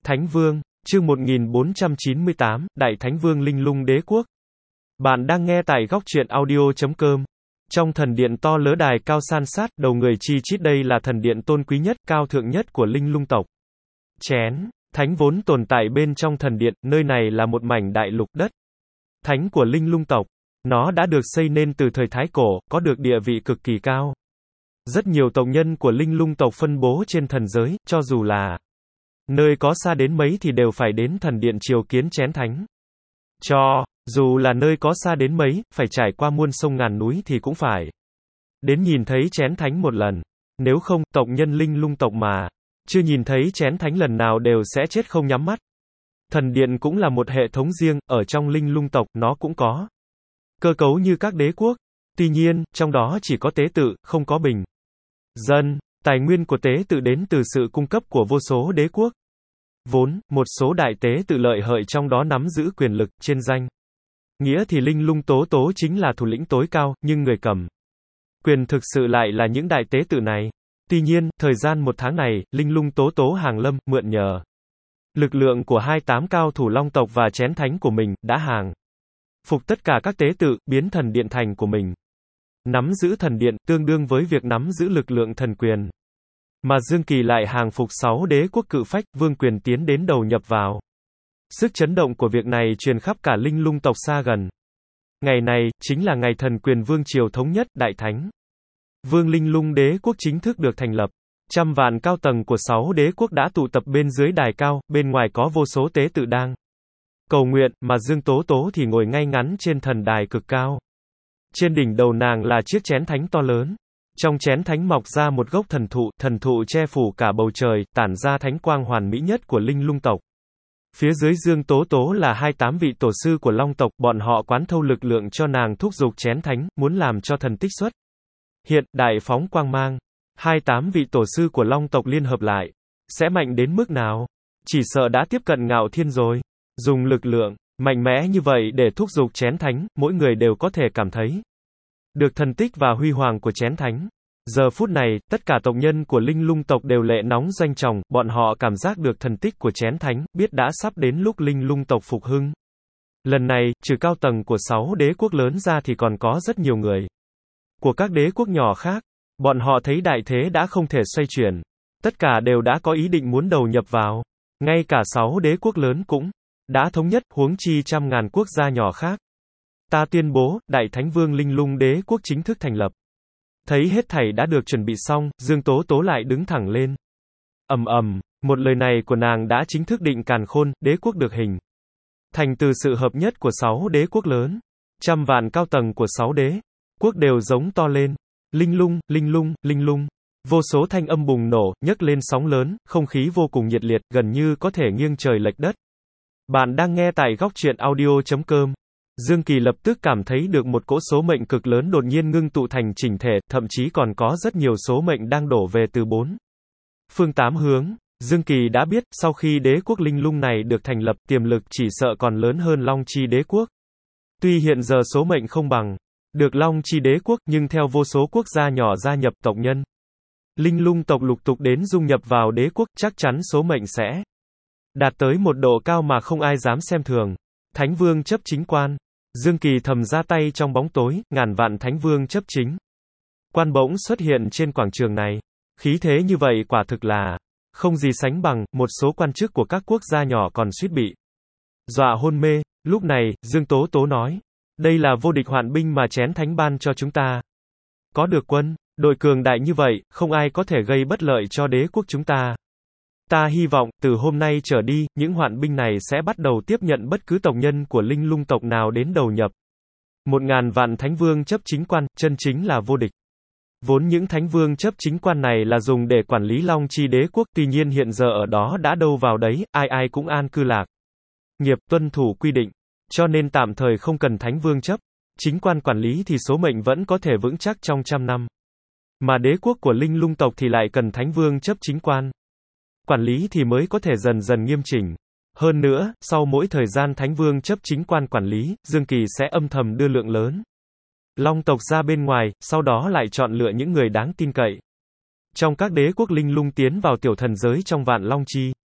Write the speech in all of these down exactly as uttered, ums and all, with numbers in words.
Thánh Vương, chương một nghìn bốn trăm chín mươi tám, Đại Thánh Vương Linh Lung Đế Quốc. Bạn đang nghe tại góc truyện audio chấm com. Trong thần điện to lớ đài cao san sát, đầu người chi chít đây là thần điện tôn quý nhất, cao thượng nhất của Linh Lung tộc. Chén Thánh vốn tồn tại bên trong thần điện, nơi này là một mảnh đại lục đất Thánh của Linh Lung tộc. Nó đã được xây nên từ thời Thái Cổ, có được địa vị cực kỳ cao. Rất nhiều tộc nhân của Linh Lung tộc phân bố trên thần giới, cho dù là nơi có xa đến mấy thì đều phải đến thần điện triều kiến chén thánh. Cho dù là nơi có xa đến mấy, phải trải qua muôn sông ngàn núi thì cũng phải đến nhìn thấy chén thánh một lần. Nếu không, tộc nhân Linh Lung tộc mà chưa nhìn thấy chén thánh lần nào đều sẽ chết không nhắm mắt. Thần điện cũng là một hệ thống riêng, ở trong Linh Lung tộc, nó cũng có cơ cấu như các đế quốc. Tuy nhiên, trong đó chỉ có tế tự, không có bình dân. Tài nguyên của tế tự đến từ sự cung cấp của vô số đế quốc. Vốn, một số đại tế tự lợi hợi trong đó nắm giữ quyền lực, trên danh nghĩa thì Linh Lung tố tố chính là thủ lĩnh tối cao, nhưng người cầm quyền thực sự lại là những đại tế tự này. Tuy nhiên, thời gian một tháng này, Linh Lung tố tố hàng lâm, mượn nhờ lực lượng của hai mươi tám cao thủ long tộc và chén thánh của mình, đã hàng phục tất cả các tế tự, biến thần điện thành của mình. Nắm giữ thần điện, tương đương với việc nắm giữ lực lượng thần quyền. Mà Dương Kỳ lại hàng phục sáu đế quốc cự phách, vương quyền tiến đến đầu nhập vào. Sức chấn động của việc này truyền khắp cả Linh Lung tộc xa gần. Ngày này, chính là ngày thần quyền vương triều thống nhất, Đại Thánh Vương Linh Lung Đế Quốc chính thức được thành lập. Trăm vạn cao tầng của sáu đế quốc đã tụ tập bên dưới đài cao, bên ngoài có vô số tế tự đang cầu nguyện, mà Dương Tố Tố thì ngồi ngay ngắn trên thần đài cực cao. Trên đỉnh đầu nàng là chiếc chén thánh to lớn. Trong chén thánh mọc ra một gốc thần thụ, thần thụ che phủ cả bầu trời, tản ra thánh quang hoàn mỹ nhất của Linh Lung tộc. Phía dưới Dương Tố Tố là hai mươi tám vị tổ sư của Long tộc, bọn họ quán thâu lực lượng cho nàng thúc giục chén thánh, muốn làm cho thần tích xuất hiện, đại phóng quang mang. hai mươi tám vị tổ sư của Long tộc liên hợp lại, sẽ mạnh đến mức nào? Chỉ sợ đã tiếp cận ngạo thiên rồi. Dùng lực lượng mạnh mẽ như vậy để thúc giục chén thánh, mỗi người đều có thể cảm thấy được thần tích và huy hoàng của chén thánh. Giờ phút này, tất cả tộc nhân của Linh Lung tộc đều lệ nóng doanh tròng, bọn họ cảm giác được thần tích của chén thánh, biết đã sắp đến lúc Linh Lung tộc phục hưng. Lần này, trừ cao tầng của sáu đế quốc lớn ra thì còn có rất nhiều người của các đế quốc nhỏ khác. Bọn họ thấy đại thế đã không thể xoay chuyển. Tất cả đều đã có ý định muốn đầu nhập vào. Ngay cả sáu đế quốc lớn cũng đã thống nhất, huống chi trăm ngàn quốc gia nhỏ khác. Ta tuyên bố, Đại Thánh Vương Linh Lung Đế Quốc chính thức thành lập. Thấy hết thảy đã được chuẩn bị xong, Dương Tố Tố lại đứng thẳng lên. Ầm ầm, một lời này của nàng đã chính thức định càn khôn, đế quốc được hình thành từ sự hợp nhất của sáu đế quốc lớn. Trăm vạn cao tầng của sáu đế quốc đều giống to lên. Linh Lung, Linh Lung, Linh Lung. Vô số thanh âm bùng nổ, nhấc lên sóng lớn, không khí vô cùng nhiệt liệt, gần như có thể nghiêng trời lệch đất. Bạn đang nghe tại góc truyện audio chấm com. Dương Kỳ lập tức cảm thấy được một cỗ số mệnh cực lớn đột nhiên ngưng tụ thành chỉnh thể, thậm chí còn có rất nhiều số mệnh đang đổ về từ bốn phương tám hướng. Dương Kỳ đã biết, sau khi đế quốc Linh Lung này được thành lập, tiềm lực chỉ sợ còn lớn hơn Long Chi đế quốc. Tuy hiện giờ số mệnh không bằng được Long Chi đế quốc, nhưng theo vô số quốc gia nhỏ gia nhập, tộc nhân Linh Lung tộc lục tục đến dung nhập vào đế quốc, chắc chắn số mệnh sẽ đạt tới một độ cao mà không ai dám xem thường. Thánh Vương chấp chính quan. Dương Kỳ thầm ra tay trong bóng tối, ngàn vạn Thánh Vương chấp chính quan bỗng xuất hiện trên quảng trường này. Khí thế như vậy quả thực là không gì sánh bằng, một số quan chức của các quốc gia nhỏ còn suýt bị dọa hôn mê. Lúc này, Dương Tố Tố nói, đây là vô địch hoạn binh mà chén thánh ban cho chúng ta. Có được quân đội cường đại như vậy, không ai có thể gây bất lợi cho đế quốc chúng ta. Ta hy vọng, từ hôm nay trở đi, những hoạn binh này sẽ bắt đầu tiếp nhận bất cứ tộc nhân của Linh Lung tộc nào đến đầu nhập. Một ngàn vạn Thánh Vương chấp chính quan, chân chính là vô địch. Vốn những Thánh Vương chấp chính quan này là dùng để quản lý Long Chi đế quốc, tuy nhiên hiện giờ ở đó đã đâu vào đấy, ai ai cũng an cư lạc nghiệp, tuân thủ quy định. Cho nên tạm thời không cần Thánh Vương chấp chính quan quản lý thì số mệnh vẫn có thể vững chắc trong trăm năm. Mà đế quốc của Linh Lung tộc thì lại cần Thánh Vương chấp chính quan quản lý thì mới có thể dần dần nghiêm chỉnh. Hơn nữa, sau mỗi thời gian Thánh Vương chấp chính quan quản lý, Dương Kỳ sẽ âm thầm đưa lượng lớn Long tộc ra bên ngoài, sau đó lại chọn lựa những người đáng tin cậy trong các đế quốc Linh Lung tiến vào tiểu thần giới trong vạn Long Chi.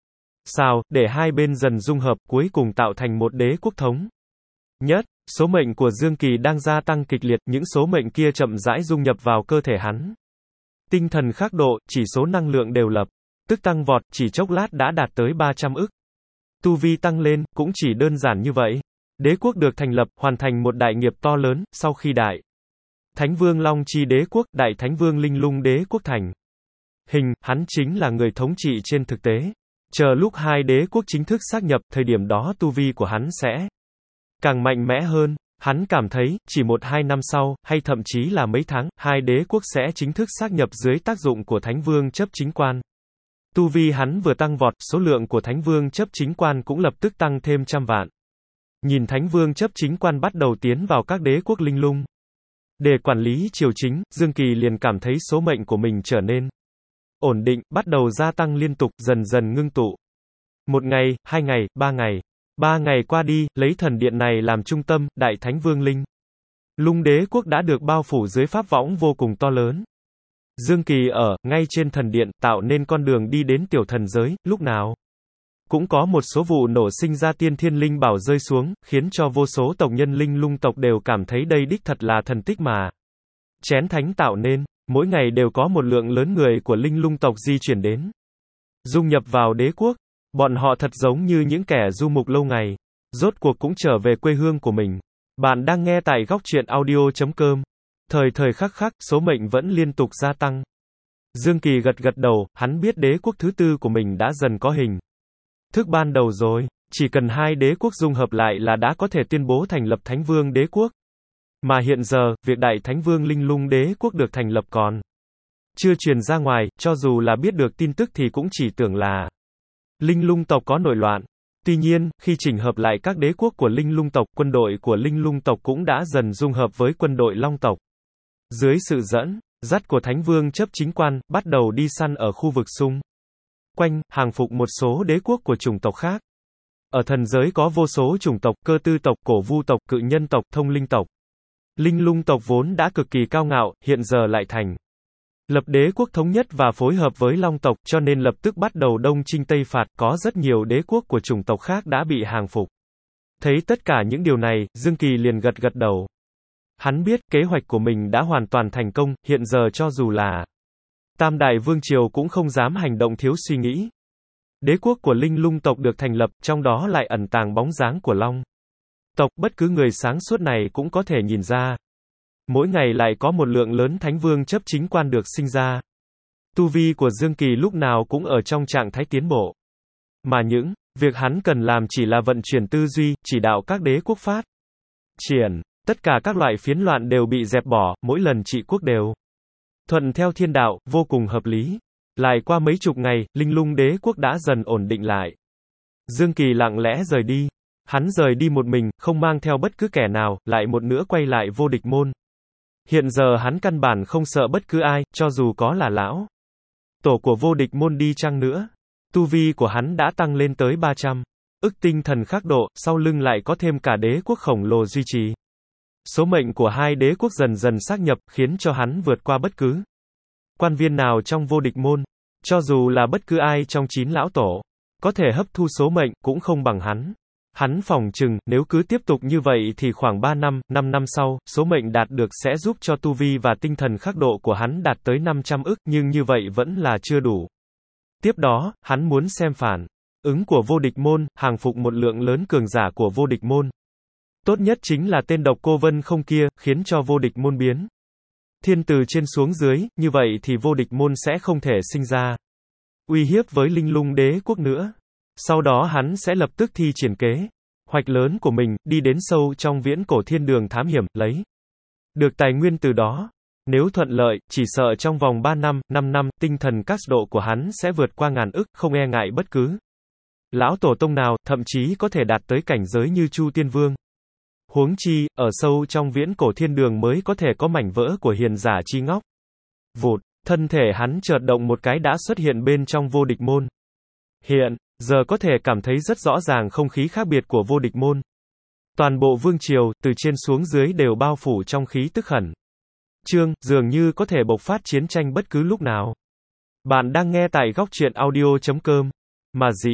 sao, để hai bên dần dung hợp, cuối cùng tạo thành một đế quốc thống nhất. Số mệnh của Dương Kỳ đang gia tăng kịch liệt, những số mệnh kia chậm rãi dung nhập vào cơ thể hắn. Tinh thần khắc độ, chỉ số năng lượng đều lập tức tăng vọt, chỉ chốc lát đã đạt tới ba trăm ức. Tu vi tăng lên, cũng chỉ đơn giản như vậy. Đế quốc được thành lập, hoàn thành một đại nghiệp to lớn, sau khi đại Thánh Vương Long Chi Đế quốc, Đại Thánh Vương Linh Lung Đế quốc thành hình, hắn chính là người thống trị trên thực tế. Chờ lúc hai đế quốc chính thức xác nhập, thời điểm đó tu vi của hắn sẽ càng mạnh mẽ hơn. Hắn cảm thấy, chỉ một hai năm sau, hay thậm chí là mấy tháng, hai đế quốc sẽ chính thức xác nhập dưới tác dụng của Thánh Vương chấp chính quan. Tu vi hắn vừa tăng vọt, số lượng của Thánh Vương chấp chính quan cũng lập tức tăng thêm trăm vạn. Nhìn Thánh Vương chấp chính quan bắt đầu tiến vào các đế quốc linh lung để quản lý triều chính, Dương Kỳ liền cảm thấy số mệnh của mình trở nên ổn định, bắt đầu gia tăng liên tục, dần dần ngưng tụ. Một ngày, hai ngày, ba ngày. Ba ngày qua đi, lấy thần điện này làm trung tâm, Đại Thánh Vương Linh Lung Đế quốc đã được bao phủ dưới pháp võng vô cùng to lớn. Dương Kỳ ở, ngay trên thần điện, tạo nên con đường đi đến tiểu thần giới, lúc nào cũng có một số vụ nổ sinh ra tiên thiên linh bảo rơi xuống, khiến cho vô số tộc nhân linh lung tộc đều cảm thấy đây đích thật là thần tích mà Chén Thánh tạo nên. Mỗi ngày đều có một lượng lớn người của linh lung tộc di chuyển đến, dung nhập vào đế quốc. Bọn họ thật giống như những kẻ du mục lâu ngày, rốt cuộc cũng trở về quê hương của mình. Bạn đang nghe tại góc truyện audio chấm com. Thời thời khắc khắc, số mệnh vẫn liên tục gia tăng. Dương Kỳ gật gật đầu, hắn biết đế quốc thứ tư của mình đã dần có hình thức ban đầu rồi. Chỉ cần hai đế quốc dung hợp lại là đã có thể tuyên bố thành lập Thánh Vương đế quốc. Mà hiện giờ, việc Đại Thánh Vương Linh Lung Đế quốc được thành lập còn chưa truyền ra ngoài, cho dù là biết được tin tức thì cũng chỉ tưởng là linh lung tộc có nội loạn. Tuy nhiên, khi chỉnh hợp lại các đế quốc của linh lung tộc, quân đội của linh lung tộc cũng đã dần dung hợp với quân đội long tộc. Dưới sự dẫn dắt của Thánh Vương chấp chính quan, bắt đầu đi săn ở khu vực xung quanh, hàng phục một số đế quốc của chủng tộc khác. Ở thần giới có vô số chủng tộc, cơ tư tộc, cổ vu tộc, cự nhân tộc, thông linh tộc. Linh lung tộc vốn đã cực kỳ cao ngạo, hiện giờ lại thành lập đế quốc thống nhất và phối hợp với long tộc, cho nên lập tức bắt đầu đông chinh tây phạt, có rất nhiều đế quốc của chủng tộc khác đã bị hàng phục. Thấy tất cả những điều này, Dương Kỳ liền gật gật đầu. Hắn biết, kế hoạch của mình đã hoàn toàn thành công, hiện giờ cho dù là Tam Đại Vương Triều cũng không dám hành động thiếu suy nghĩ. Đế quốc của linh lung tộc được thành lập, trong đó lại ẩn tàng bóng dáng của long tộc, bất cứ người sáng suốt này cũng có thể nhìn ra. Mỗi ngày lại có một lượng lớn Thánh Vương chấp chính quan được sinh ra. Tu vi của Dương Kỳ lúc nào cũng ở trong trạng thái tiến bộ. Mà những việc hắn cần làm chỉ là vận chuyển tư duy, chỉ đạo các đế quốc phát triển. Tất cả các loại phiến loạn đều bị dẹp bỏ, mỗi lần trị quốc đều thuận theo thiên đạo, vô cùng hợp lý. Lại qua mấy chục ngày, linh lung đế quốc đã dần ổn định lại. Dương Kỳ lặng lẽ rời đi. Hắn rời đi một mình, không mang theo bất cứ kẻ nào, lại một nữa quay lại vô địch môn. Hiện giờ hắn căn bản không sợ bất cứ ai, cho dù có là lão tổ của vô địch môn đi chăng nữa. Tu vi của hắn đã tăng lên tới ba trăm ức tinh thần khắc độ, sau lưng lại có thêm cả đế quốc khổng lồ duy trì. Số mệnh của hai đế quốc dần dần xác nhập, khiến cho hắn vượt qua bất cứ quan viên nào trong vô địch môn. Cho dù là bất cứ ai trong chín lão tổ có thể hấp thu số mệnh, cũng không bằng hắn. Hắn phỏng chừng, nếu cứ tiếp tục như vậy thì khoảng ba năm, năm năm sau, số mệnh đạt được sẽ giúp cho tu vi và tinh thần khắc độ của hắn đạt tới năm trăm ức, nhưng như vậy vẫn là chưa đủ. Tiếp đó, hắn muốn xem phản ứng của vô địch môn, hàng phục một lượng lớn cường giả của vô địch môn. Tốt nhất chính là tên độc cô Vân Không kia, khiến cho vô địch môn biến thiên từ trên xuống dưới, như vậy thì vô địch môn sẽ không thể sinh ra uy hiếp với linh lung đế quốc nữa. Sau đó hắn sẽ lập tức thi triển kế hoạch lớn của mình, đi đến sâu trong viễn cổ thiên đường thám hiểm, lấy được tài nguyên từ đó. Nếu thuận lợi, chỉ sợ trong vòng ba năm, năm năm, tinh thần cát độ của hắn sẽ vượt qua ngàn ức, không e ngại bất cứ lão tổ tông nào, thậm chí có thể đạt tới cảnh giới như Chu Tiên Vương. Huống chi, ở sâu trong viễn cổ thiên đường mới có thể có mảnh vỡ của hiền giả chi ngóc. Vụt, thân thể hắn chợt động một cái đã xuất hiện bên trong vô địch môn. Hiện giờ có thể cảm thấy rất rõ ràng không khí khác biệt của vô địch môn. Toàn bộ vương triều, từ trên xuống dưới đều bao phủ trong khí tức khẩn trương, dường như có thể bộc phát chiến tranh bất cứ lúc nào. Bạn đang nghe tại góc truyện audio chấm com. Mà dĩ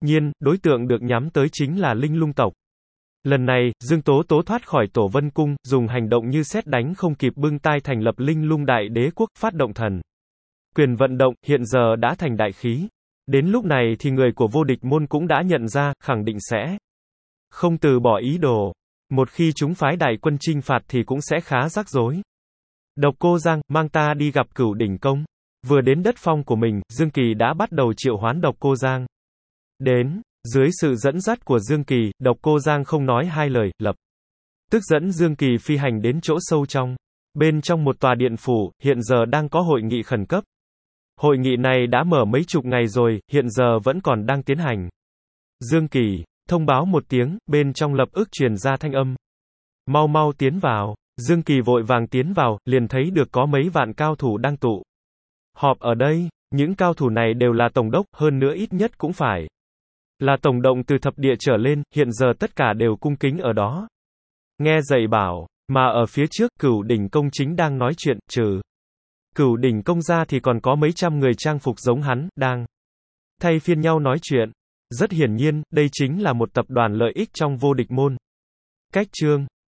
nhiên, đối tượng được nhắm tới chính là Linh Lung tộc. Lần này, Dương Tố Tố thoát khỏi Tổ Vân Cung, dùng hành động như sét đánh không kịp bưng tai thành lập Linh Lung Đại Đế Quốc, phát động thần quyền vận động, hiện giờ đã thành đại khí. Đến lúc này thì người của vô địch môn cũng đã nhận ra, khẳng định sẽ không từ bỏ ý đồ. Một khi chúng phái đại quân chinh phạt thì cũng sẽ khá rắc rối. Độc Cô Giang, mang ta đi gặp Cửu Đỉnh Công. Vừa đến đất phong của mình, Dương Kỳ đã bắt đầu triệu hoán Độc Cô Giang. Đến, dưới sự dẫn dắt của Dương Kỳ, Độc Cô Giang không nói hai lời, lập tức dẫn Dương Kỳ phi hành đến chỗ sâu trong. Bên trong một tòa điện phủ, hiện giờ đang có hội nghị khẩn cấp. Hội nghị này đã mở mấy chục ngày rồi, hiện giờ vẫn còn đang tiến hành. Dương Kỳ thông báo một tiếng, bên trong lập ức truyền ra thanh âm. Mau mau tiến vào. Dương Kỳ vội vàng tiến vào, liền thấy được có mấy vạn cao thủ đang tụ họp ở đây. Những cao thủ này đều là tổng đốc, hơn nữa ít nhất cũng phải là tổng động từ thập địa trở lên, hiện giờ tất cả đều cung kính ở đó. Nghe dạy bảo, mà ở phía trước, Cửu Đỉnh Công chính đang nói chuyện, trừ Cửu Đỉnh Công ra thì còn có mấy trăm người trang phục giống hắn, đang thay phiên nhau nói chuyện. Rất hiển nhiên, đây chính là một tập đoàn lợi ích trong vô địch môn. Cách chương